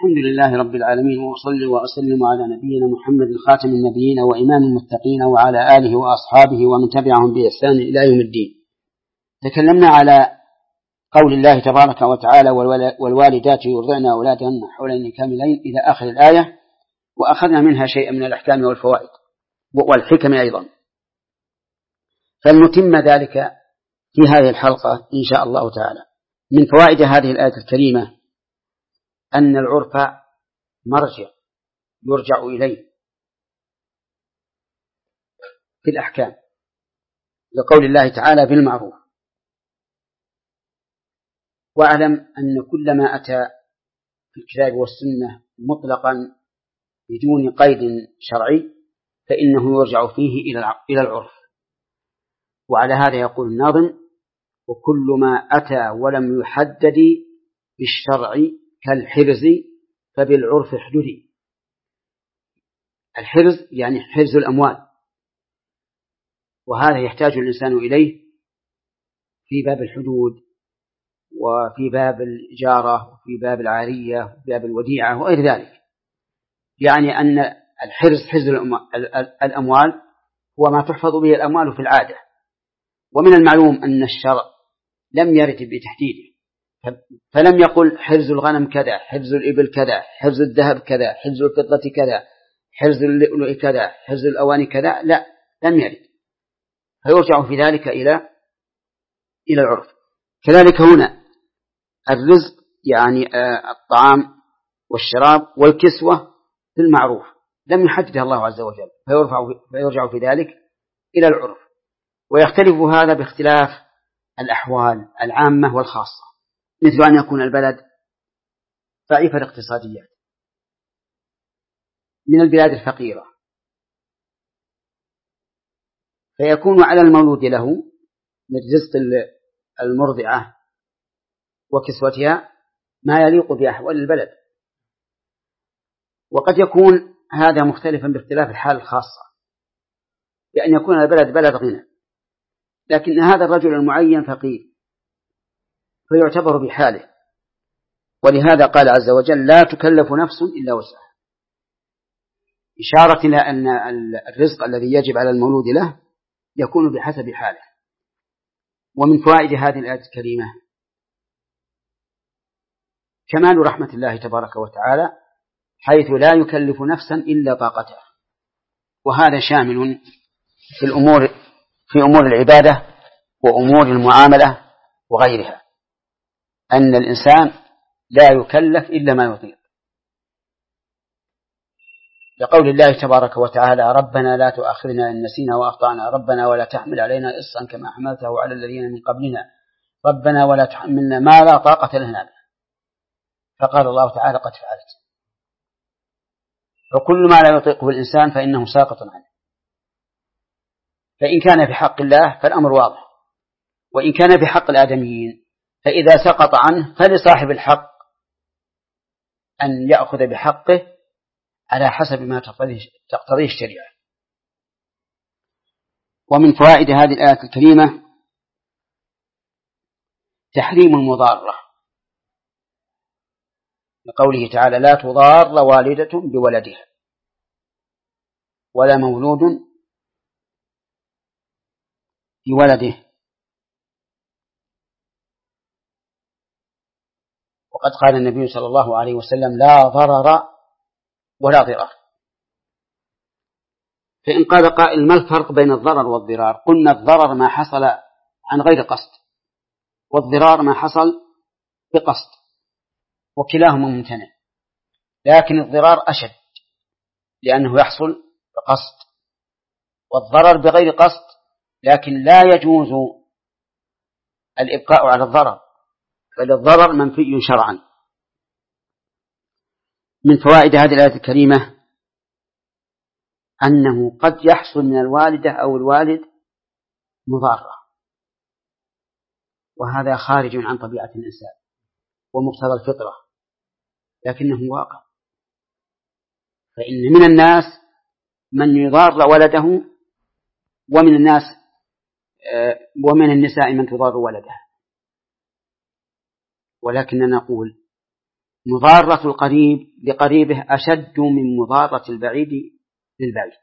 الحمد لله رب العالمين، وأصلي وأسلم على نبينا محمد خاتم النبيين وإمام المتقين وعلى آله وأصحابه ومن تبعهم بإحسان إلى يوم الدين. تكلمنا على قول الله تبارك وتعالى: والوالدات يرضعن أولادهن حولين كاملين إلى آخر الآية، وأخذنا منها شيئا من الأحكام والفوائد والحكم أيضا، فلنتم ذلك في هذه الحلقة إن شاء الله تعالى. من فوائد هذه الآية الكريمة أن العرف مرجع يرجع إليه في الأحكام، لقول الله تعالى: بالمعروف. واعلم أن كل ما أتى في الكتاب والسنة مطلقا بدون قيد شرعي فإنه يرجع فيه إلى العرف. وعلى هذا يقول الناظم: وكل ما أتى ولم يحدد بالشرع كالحرز فبالعرف احددي. الحرز يعني حرز الأموال، وهذا يحتاج الإنسان إليه في باب الحدود وفي باب الإجارة وفي باب العارية وفي باب الوديعة وغير ذلك. يعني أن الحرز حرز الأموال هو ما تحفظ به الأموال في العادة، ومن المعلوم أن الشرع لم يرد بتحديده، فلم يقل حرز الغنم كذا، حرز الإبل كذا، حرز الذهب كذا، حرز الفضة كذا، حرز اللؤلؤ كذا، حرز الأواني كذا، لا، لم يرد، فيرجع في ذلك إلى العرف. كذلك هنا الرزق يعني الطعام والشراب والكسوة بالمعروف لم يحددها الله عز وجل، فيرجع في ذلك إلى العرف. ويختلف هذا باختلاف الأحوال العامة والخاصة، مثل أن يكون البلد ضعيف الاقتصاديات من البلاد الفقيرة، فيكون على المولود له من رزق المرضعة وكسوتها ما يليق بأحوال البلد. وقد يكون هذا مختلفا باختلاف الحال الخاصة، بأن يكون البلد بلد غنى لكن هذا الرجل المعين فقير فيعتبر بحاله، ولهذا قال عز وجل: لا تكلف نفس إلا وسعها، إشارة إلى أن الرزق الذي يجب على المولود له يكون بحسب حاله. ومن فوائد هذه الآية الكريمة كمال رحمة الله تبارك وتعالى، حيث لا يكلف نفسا إلا طاقتها، وهذا شامل في أمور العبادة وأمور المعاملة وغيرها، أن الإنسان لا يكلف إلا ما يطيق، لقول الله تبارك وتعالى: ربنا لا تؤاخذنا إن نسينا وأخطأنا، ربنا ولا تحمل علينا إصرا كما حملته على الذين من قبلنا، ربنا ولا تحملنا ما لا طاقة لنا به. فقال الله تعالى: قد فعلت. فكل ما لا يطيقه الإنسان فإنه ساقط عنه، فإن كان في حق الله فالأمر واضح، وإن كان في حق الآدميين فإذا سقط عنه فلصاحب الحق أن يأخذ بحقه على حسب ما تقتضيه الشريعة. ومن فوائد هذه الآية الكريمة تحريم المضارة، لقوله تعالى: لا تضار والدة بولدها ولا مولود بولده. وقد قال النبي صلى الله عليه وسلم: لا ضرر ولا ضرار. فإن قال قائل: ما الفرق بين الضرر والضرار؟ قلنا: الضرر ما حصل عن غير قصد، والضرار ما حصل بقصد، وكلاهما ممتنع، لكن الضرار أشد لأنه يحصل بقصد، والضرر بغير قصد، لكن لا يجوز الإبقاء على الضرر، بل الضرر منفي شرعا. من فوائد هذه الآية الكريمة أنه قد يحصل من الوالدة أو الوالد مضارة، وهذا خارج عن طبيعة الإنسان ومقتضى الفطرة، لكنه واقع. فإن من الناس من يضار ولده، ومن النساء من تضار ولدها، ولكننا نقول مضارة القريب لقريبه أشد من مضارة البعيد للبعيد،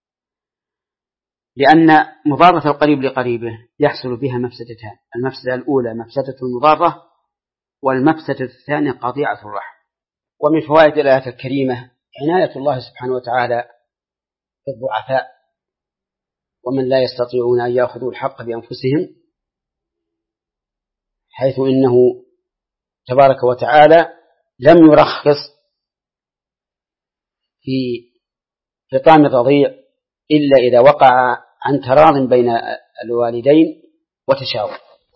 لأن مضارة القريب لقريبه يحصل بها مفسدتان: المفسدة الأولى مفسدة المضارة، والمفسدة الثانية قطيعة الرحم. ومن فوائد الآية الكريمة عناية الله سبحانه وتعالى بالضعفاء ومن لا يستطيعون أن يأخذوا الحق بأنفسهم، حيث إنه تبارك وتعالى لم يرخص في فطام الرضيع إلا إذا وقع عن تراض بين الوالدين وتشاور،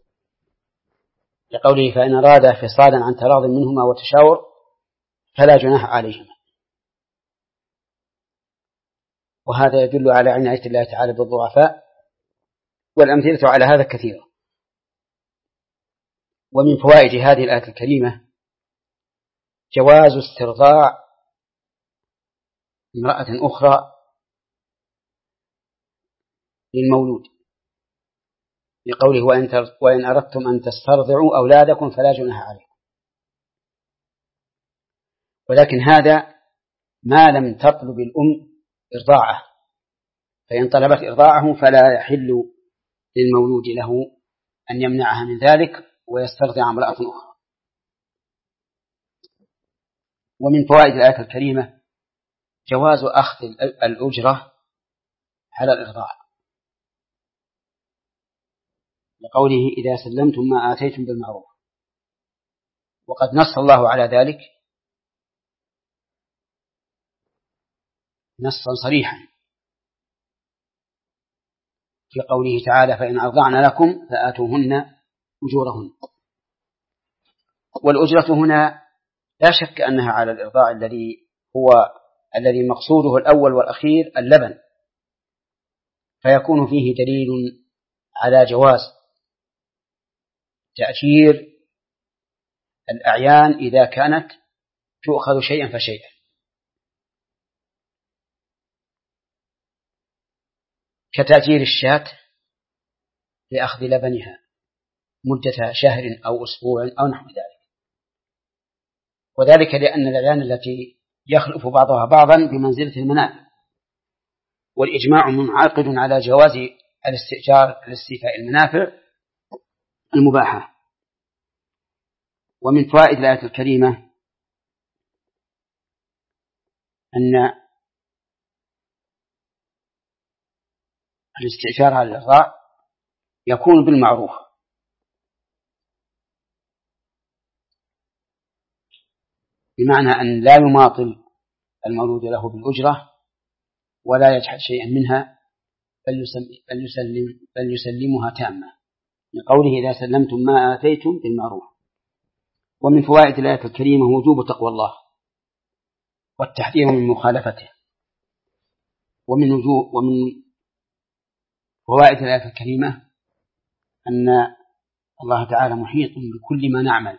لقوله: فإن أرادا فصالا عن تراض منهما وتشاور فلا جناح عليهما. وهذا يدل على عناية الله تعالى بالضعفاء، والأمثلة على هذا كثيرة. ومن فوائد هذه الآية الكريمة جواز استرضاع امرأة أخرى للمولود، لقوله: وإن أردتم أن تسترضعوا أولادكم فلا جناح عليكم. ولكن هذا ما لم تطلب الأم إرضاعه، فإن طلبت إرضاعه فلا يحل للمولود له أن يمنعها من ذلك ويسترضع امرأة أخرى. ومن فوائد الآية الكريمة جواز أخذ الأجرة على الإرضاع، لقوله: إذا سلمتم ما آتيتم بالمعروف. وقد نص الله على ذلك نصا صريحا في قوله تعالى: فإن أرضعن لكم فآتوهن أجورهن. والأجرة هنا لا شك أنها على الإرضاع الذي مقصوده الأول والأخير اللبن، فيكون فيه دليل على جواز تأجير الأعيان إذا كانت تؤخذ شيئا فشيئا، كتأجير الشاة لأخذ لبنها مدة شهر أو أسبوع أو نحو ذلك. وذلك لأن الأعيان التي يخلف بعضها بعضا بمنزلة المنافع، والإجماع منعقد على جواز الاستئجار لاستيفاء المنافع المباحة. ومن فوائد الآية الكريمة أن الاستئجار على الإرضاع يكون بالمعروف، بمعنى أن لا يماطل المولود له بالأجرة ولا يجحد شيئا منها، بل يسلمها تامة، لقوله: إذا سلمتم ما آتيتم بالمعروف. ومن فوائد الآية الكريمة وجوب تقوى الله والتحذير من مخالفته. ومن فوائد الآية الكريمة أن الله تعالى محيط بكل ما نعمل،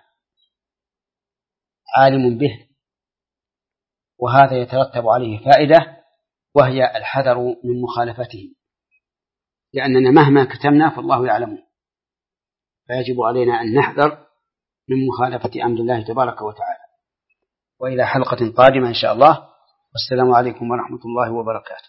عالم به، وهذا يترتب عليه فائدة، وهي الحذر من مخالفته، لأننا مهما كتمنا فالله يعلمه، فيجب علينا أن نحذر من مخالفة أمر الله تبارك وتعالى. وإلى حلقة قادمة إن شاء الله، والسلام عليكم ورحمة الله وبركاته.